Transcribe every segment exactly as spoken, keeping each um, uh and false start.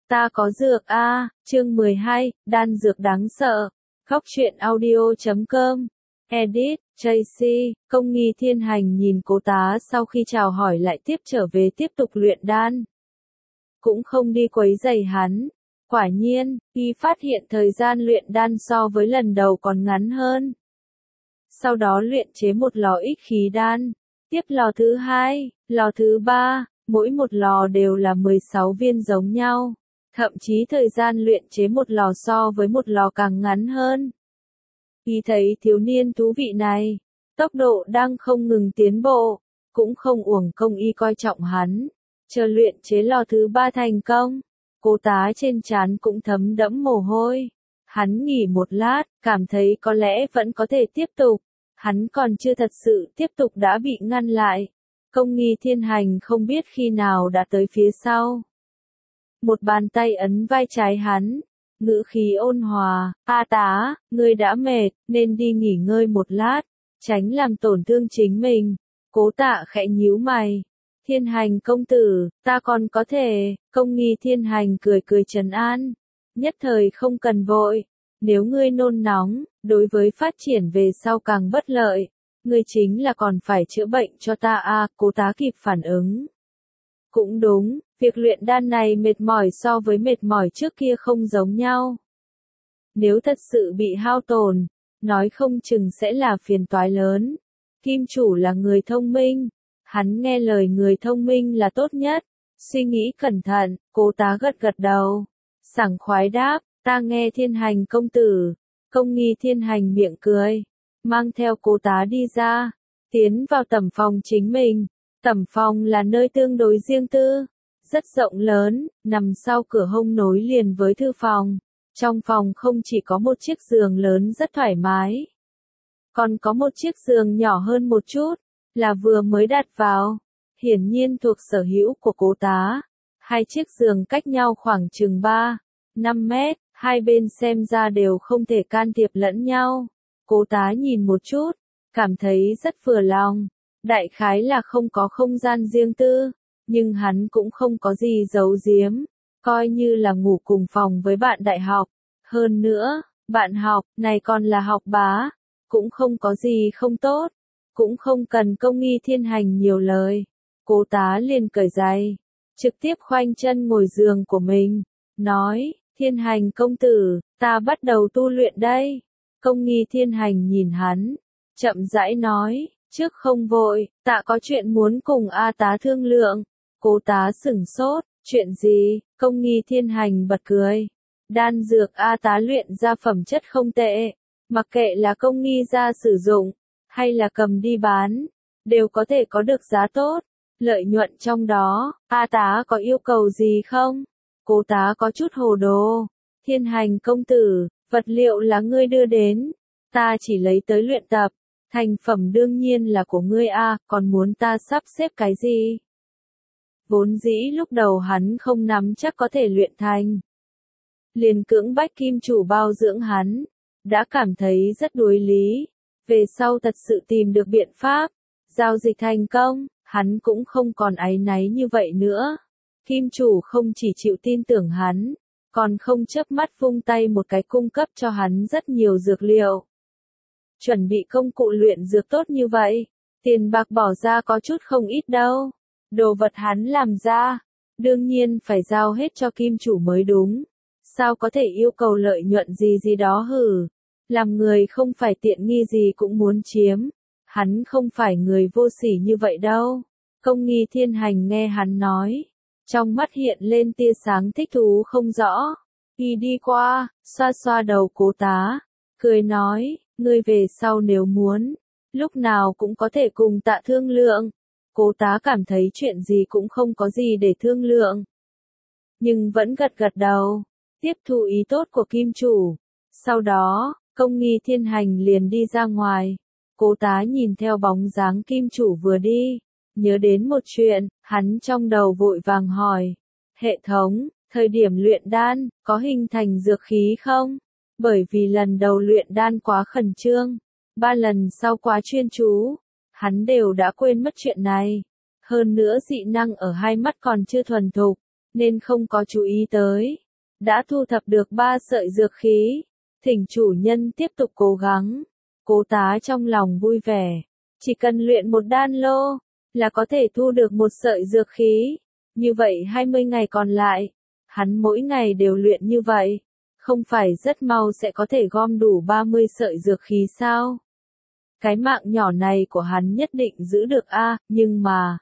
Ta có dược a, chương mười hai, đan dược đáng sợ. Góc truyện audio chấm com. Edit, Tracy, Công Nghi Thiên Hành nhìn Cố Tá sau khi chào hỏi lại tiếp trở về tiếp tục luyện đan. Cũng không đi quấy rầy hắn. Quả nhiên, y phát hiện thời gian luyện đan so với lần đầu còn ngắn hơn. Sau đó luyện chế một lò ích khí đan. Tiếp lò thứ hai, lò thứ ba, mỗi một lò đều là mười sáu viên giống nhau. Thậm chí thời gian luyện chế một lò so với một lò càng ngắn hơn. Y thấy thiếu niên thú vị này, tốc độ đang không ngừng tiến bộ, cũng không uổng công y coi trọng hắn. Chờ luyện chế lò thứ ba thành công, Cố Tá trên trán cũng thấm đẫm mồ hôi. Hắn nghỉ một lát, cảm thấy có lẽ vẫn có thể tiếp tục. Hắn còn chưa thật sự tiếp tục đã bị ngăn lại. Công Nghi Thiên Hành không biết khi nào đã tới phía sau. Một bàn tay ấn vai trái hắn, ngữ khí ôn hòa, A Tá, ngươi đã mệt, nên đi nghỉ ngơi một lát, tránh làm tổn thương chính mình. Cố Tạ khẽ nhíu mày. Thiên Hành công tử, ta còn có thể, Công Nghi Thiên Hành cười cười trấn an. Nhất thời không cần vội, nếu ngươi nôn nóng, đối với phát triển về sau càng bất lợi. Ngươi chính là còn phải chữa bệnh cho ta a, Cố Tá kịp phản ứng. Cũng đúng, việc luyện đan này mệt mỏi so với mệt mỏi trước kia không giống nhau. Nếu thật sự bị hao tổn, nói không chừng sẽ là phiền toái lớn. Kim chủ là người thông minh, hắn nghe lời người thông minh là tốt nhất. Suy nghĩ cẩn thận, Cố Tá gật gật đầu, sảng khoái đáp, ta nghe Thiên Hành công tử. Công Nghi Thiên Hành miệng cười, mang theo Cố Tá đi ra, tiến vào tẩm phòng chính mình. Tẩm phòng là nơi tương đối riêng tư, rất rộng lớn, nằm sau cửa hông nối liền với thư phòng. Trong phòng không chỉ có một chiếc giường lớn rất thoải mái, còn có một chiếc giường nhỏ hơn một chút, là vừa mới đặt vào, hiển nhiên thuộc sở hữu của Cố Tá. Hai chiếc giường cách nhau khoảng chừng ba, năm mét, hai bên xem ra đều không thể can thiệp lẫn nhau. Cố Tá nhìn một chút, cảm thấy rất vừa lòng. Đại khái là không có không gian riêng tư, nhưng hắn cũng không có gì giấu giếm, coi như là ngủ cùng phòng với bạn đại học. Hơn nữa, bạn học này còn là học bá, cũng không có gì không tốt, cũng không cần Công Nghi Thiên Hành nhiều lời. Cố Tá liền cởi giày, trực tiếp khoanh chân ngồi giường của mình, nói, Thiên Hành công tử, ta bắt đầu tu luyện đây. Công Nghi Thiên Hành nhìn hắn, chậm rãi nói, trước không vội, ta có chuyện muốn cùng A Tá thương lượng. Cố Tá sửng sốt, chuyện gì? Công Nghi Thiên Hành bật cười. Đan dược A Tá luyện ra phẩm chất không tệ, mặc kệ là Công Nghi ra sử dụng, hay là cầm đi bán, đều có thể có được giá tốt, lợi nhuận trong đó. A Tá có yêu cầu gì không? Cố Tá có chút hồ đồ. Thiên Hành công tử, vật liệu là ngươi đưa đến, ta chỉ lấy tới luyện tập. Thành phẩm đương nhiên là của ngươi a, còn muốn ta sắp xếp cái gì? Vốn dĩ lúc đầu hắn không nắm chắc có thể luyện thành. Liền cưỡng bách Kim chủ bao dưỡng hắn, đã cảm thấy rất đối lý. Về sau thật sự tìm được biện pháp, giao dịch thành công, hắn cũng không còn áy náy như vậy nữa. Kim chủ không chỉ chịu tin tưởng hắn, còn không chớp mắt vung tay một cái cung cấp cho hắn rất nhiều dược liệu. Chuẩn bị công cụ luyện dược tốt như vậy, tiền bạc bỏ ra có chút không ít đâu. Đồ vật hắn làm ra, đương nhiên phải giao hết cho Kim chủ mới đúng. Sao có thể yêu cầu lợi nhuận gì gì đó hử? Làm người không phải tiện nghi gì cũng muốn chiếm. Hắn không phải người vô sỉ như vậy đâu. Công Nghi Thiên Hành nghe hắn nói, trong mắt hiện lên tia sáng thích thú không rõ. Y đi qua, xoa xoa đầu Cố Tá, cười nói, ngươi về sau nếu muốn, lúc nào cũng có thể cùng Tạ thương lượng. Cố Tá cảm thấy chuyện gì cũng không có gì để thương lượng, nhưng vẫn gật gật đầu, tiếp thu ý tốt của Kim chủ. Sau đó, Công Nghi Thiên Hành liền đi ra ngoài. Cố Tá nhìn theo bóng dáng Kim chủ vừa đi, nhớ đến một chuyện, hắn trong đầu vội vàng hỏi, hệ thống, thời điểm luyện đan, có hình thành dược khí không? Bởi vì lần đầu luyện đan quá khẩn trương, ba lần sau quá chuyên chú, hắn đều đã quên mất chuyện này. Hơn nữa dị năng ở hai mắt còn chưa thuần thục, nên không có chú ý tới. Đã thu thập được ba sợi dược khí, thỉnh chủ nhân tiếp tục cố gắng. Cố Tá trong lòng vui vẻ, chỉ cần luyện một đan lô, là có thể thu được một sợi dược khí. Như vậy hai mươi ngày còn lại, hắn mỗi ngày đều luyện như vậy, không phải rất mau sẽ có thể gom đủ ba mươi sợi dược khí sao? Cái mạng nhỏ này của hắn nhất định giữ được a, nhưng mà...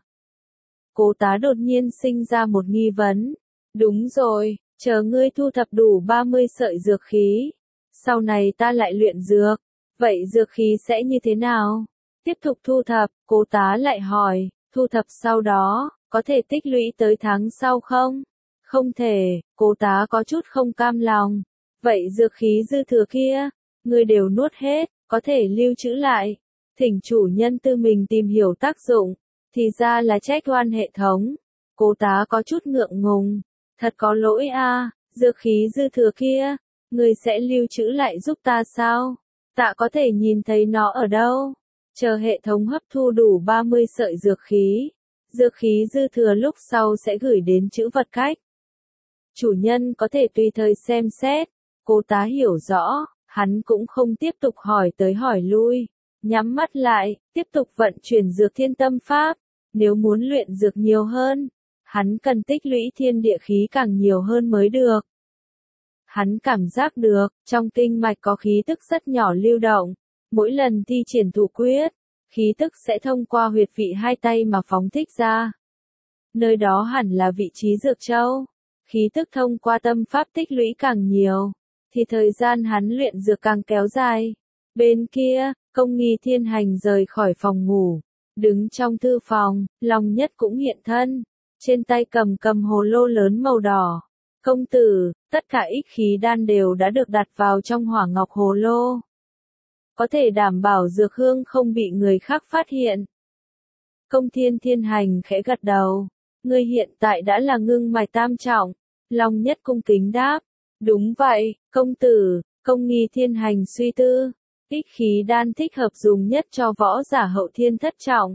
Cố Tá đột nhiên sinh ra một nghi vấn. Đúng rồi, chờ ngươi thu thập đủ ba mươi sợi dược khí, sau này ta lại luyện dược, vậy dược khí sẽ như thế nào? Tiếp tục thu thập, Cố Tá lại hỏi, thu thập sau đó, có thể tích lũy tới tháng sau không? Không thể, Cố Tá có chút không cam lòng. Vậy dược khí dư thừa kia, ngươi đều nuốt hết, có thể lưu trữ lại. Thỉnh chủ nhân tư mình tìm hiểu tác dụng, thì ra là trách oan hệ thống. Cố Tá có chút ngượng ngùng, thật có lỗi a, dược khí dư thừa kia, ngươi sẽ lưu trữ lại giúp ta sao? Ta có thể nhìn thấy nó ở đâu? Chờ hệ thống hấp thu đủ ba mươi sợi dược khí, dược khí dư thừa lúc sau sẽ gửi đến chữ vật cách. Chủ nhân có thể tùy thời xem xét. Cố Tá hiểu rõ, hắn cũng không tiếp tục hỏi tới hỏi lui, nhắm mắt lại, tiếp tục vận chuyển dược thiên tâm pháp. Nếu muốn luyện dược nhiều hơn, hắn cần tích lũy thiên địa khí càng nhiều hơn mới được. Hắn cảm giác được, trong kinh mạch có khí tức rất nhỏ lưu động, mỗi lần thi triển thủ quyết, khí tức sẽ thông qua huyệt vị hai tay mà phóng thích ra. Nơi đó hẳn là vị trí dược châu, khí tức thông qua tâm pháp tích lũy càng nhiều, thì thời gian hắn luyện dược càng kéo dài. Bên kia, Công Nghi Thiên Hành rời khỏi phòng ngủ, đứng trong thư phòng, Long Nhất cũng hiện thân, trên tay cầm cầm hồ lô lớn màu đỏ. Công tử, tất cả ích khí đan đều đã được đặt vào trong hỏa ngọc hồ lô. Có thể đảm bảo dược hương không bị người khác phát hiện. Công Thiên Thiên Hành khẽ gật đầu. Ngươi hiện tại đã là ngưng mạch tam trọng. Long Nhất cung kính đáp. Đúng vậy, công tử. Công Nghi Thiên Hành suy tư. Ích khí đan thích hợp dùng nhất cho võ giả hậu thiên thất trọng.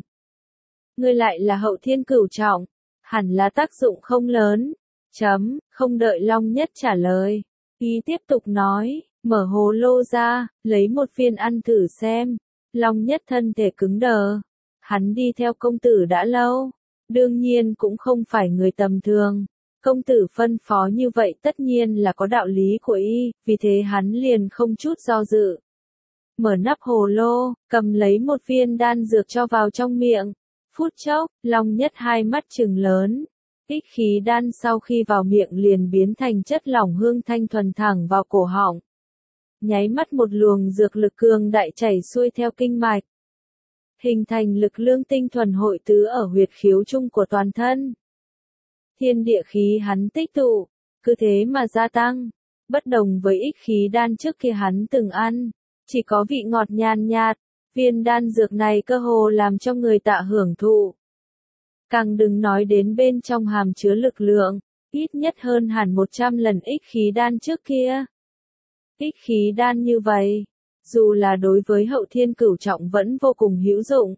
Ngươi lại là hậu thiên cửu trọng, hẳn là tác dụng không lớn. Chấm, không đợi Long Nhất trả lời. Ý tiếp tục nói, mở hồ lô ra, lấy một viên ăn thử xem. Long Nhất thân thể cứng đờ. Hắn đi theo công tử đã lâu. Đương nhiên cũng không phải người tầm thường. Công tử phân phó như vậy tất nhiên là có đạo lý của y, vì thế hắn liền không chút do dự. Mở nắp hồ lô, cầm lấy một viên đan dược cho vào trong miệng. Phút chốc, Long Nhất hai mắt trừng lớn. Ích khí đan sau khi vào miệng liền biến thành chất lỏng hương thanh thuần thẳng vào cổ họng. Nháy mắt một luồng dược lực cường đại chảy xuôi theo kinh mạch. Hình thành lực lương tinh thuần hội tứ ở huyệt khiếu chung của toàn thân. Thiên địa khí hắn tích tụ, cứ thế mà gia tăng. Bất đồng với ích khí đan trước kia hắn từng ăn, chỉ có vị ngọt nhàn nhạt, viên đan dược này cơ hồ làm cho người tạ hưởng thụ. Càng đừng nói đến bên trong hàm chứa lực lượng, ít nhất hơn hẳn một trăm lần ích khí đan trước kia. Ích khí đan như vậy, dù là đối với hậu thiên cửu trọng vẫn vô cùng hữu dụng.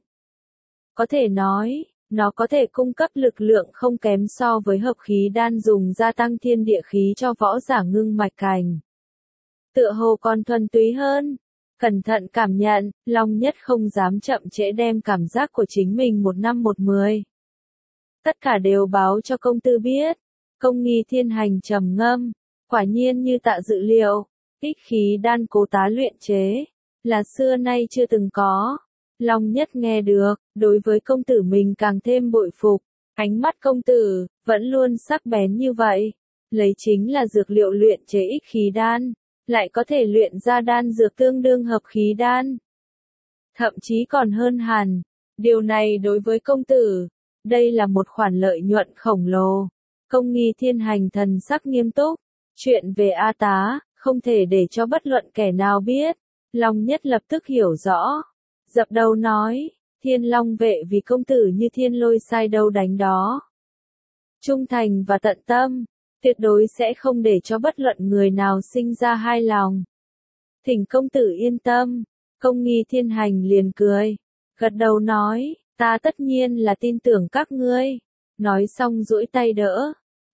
Có thể nói, nó có thể cung cấp lực lượng không kém so với hợp khí đan dùng gia tăng thiên địa khí cho võ giả ngưng mạch cảnh. Tựa hồ còn thuần túy hơn. Cẩn thận cảm nhận, Long Nhất không dám chậm trễ đem cảm giác của chính mình một năm một mười. Tất cả đều báo cho công tử biết. Công Nghi Thiên Hành trầm ngâm, quả nhiên như tạ dự liệu, ích khí đan Cố Tá luyện chế, là xưa nay chưa từng có. Long Nhất nghe được, đối với công tử mình càng thêm bội phục, ánh mắt công tử, vẫn luôn sắc bén như vậy, lấy chính là dược liệu luyện chế ích khí đan, lại có thể luyện ra đan dược tương đương hợp khí đan. Thậm chí còn hơn hẳn, điều này đối với công tử, đây là một khoản lợi nhuận khổng lồ. Công Nghi Thiên Hành thần sắc nghiêm túc, chuyện về A Tá, không thể để cho bất luận kẻ nào biết. Long Nhất lập tức hiểu rõ, dập đầu nói, Thiên Long vệ vì công tử như thiên lôi sai đâu đánh đó. Trung thành và tận tâm, tuyệt đối sẽ không để cho bất luận người nào sinh ra hai lòng. Thỉnh công tử yên tâm. Công Nghi Thiên Hành liền cười, gật đầu nói, ta tất nhiên là tin tưởng các ngươi. Nói xong duỗi tay đỡ,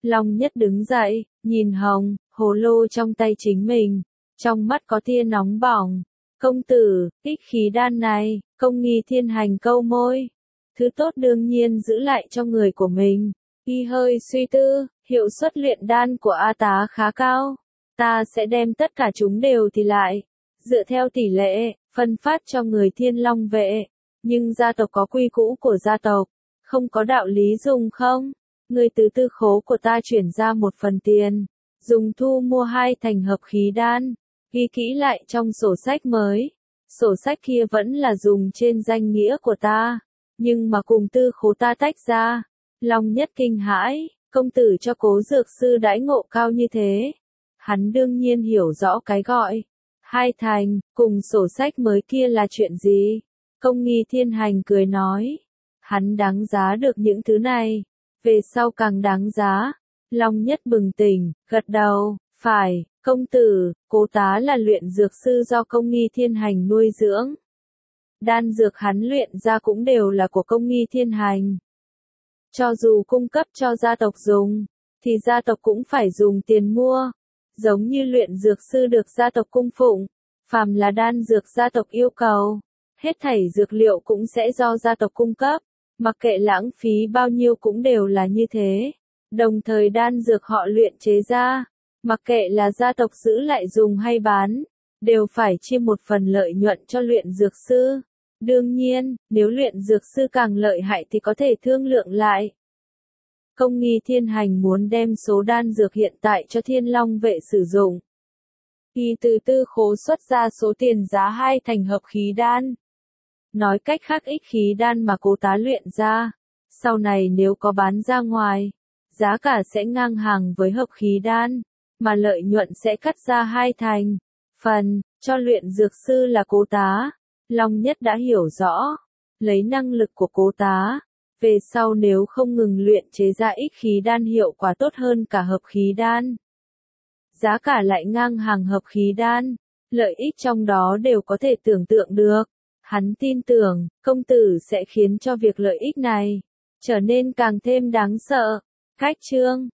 Long Nhất đứng dậy, nhìn hồng, hồ lô trong tay chính mình, trong mắt có tia nóng bỏng. Công tử, ích khí đan này, Công Nghi Thiên Hành câu môi. Thứ tốt đương nhiên giữ lại cho người của mình. Y hơi suy tư, hiệu suất luyện đan của A tá khá cao. Ta sẽ đem tất cả chúng đều thì lại, dựa theo tỷ lệ, phân phát cho người Thiên Long vệ. Nhưng gia tộc có quy củ của gia tộc, không có đạo lý dùng không? Người từ tư khố của ta chuyển ra một phần tiền, dùng thu mua hai thành hợp khí đan, ghi kỹ lại trong sổ sách mới. Sổ sách kia vẫn là dùng trên danh nghĩa của ta, nhưng mà cùng tư khố ta tách ra. Long Nhất kinh hãi, công tử cho Cố dược sư đãi ngộ cao như thế. Hắn đương nhiên hiểu rõ cái gọi hai thành, cùng sổ sách mới kia là chuyện gì. Công Nghi Thiên Hành cười nói, hắn đáng giá được những thứ này, về sau càng đáng giá. Long Nhất bừng tỉnh, gật đầu, phải, công tử, Cố tá là luyện dược sư do Công Nghi Thiên Hành nuôi dưỡng. Đan dược hắn luyện ra cũng đều là của Công Nghi Thiên Hành. Cho dù cung cấp cho gia tộc dùng, thì gia tộc cũng phải dùng tiền mua. Giống như luyện dược sư được gia tộc cung phụng, phàm là đan dược gia tộc yêu cầu, hết thảy dược liệu cũng sẽ do gia tộc cung cấp, mặc kệ lãng phí bao nhiêu cũng đều là như thế. Đồng thời đan dược họ luyện chế ra, mặc kệ là gia tộc giữ lại dùng hay bán, đều phải chia một phần lợi nhuận cho luyện dược sư. Đương nhiên, nếu luyện dược sư càng lợi hại thì có thể thương lượng lại. Công Nghi Thiên Hành muốn đem số đan dược hiện tại cho Thiên Long vệ sử dụng. Y từ tư khố xuất ra số tiền giá hai thành hợp khí đan. Nói cách khác ích khí đan mà Cố tá luyện ra, sau này nếu có bán ra ngoài, giá cả sẽ ngang hàng với hợp khí đan, mà lợi nhuận sẽ cắt ra hai thành. Phần, cho luyện dược sư là Cố tá. Long Nhất đã hiểu rõ, lấy năng lực của Cố tá, về sau nếu không ngừng luyện chế ra ích khí đan hiệu quả tốt hơn cả hợp khí đan. Giá cả lại ngang hàng hợp khí đan, lợi ích trong đó đều có thể tưởng tượng được. Hắn tin tưởng, công tử sẽ khiến cho việc lợi ích này trở nên càng thêm đáng sợ. Cách chương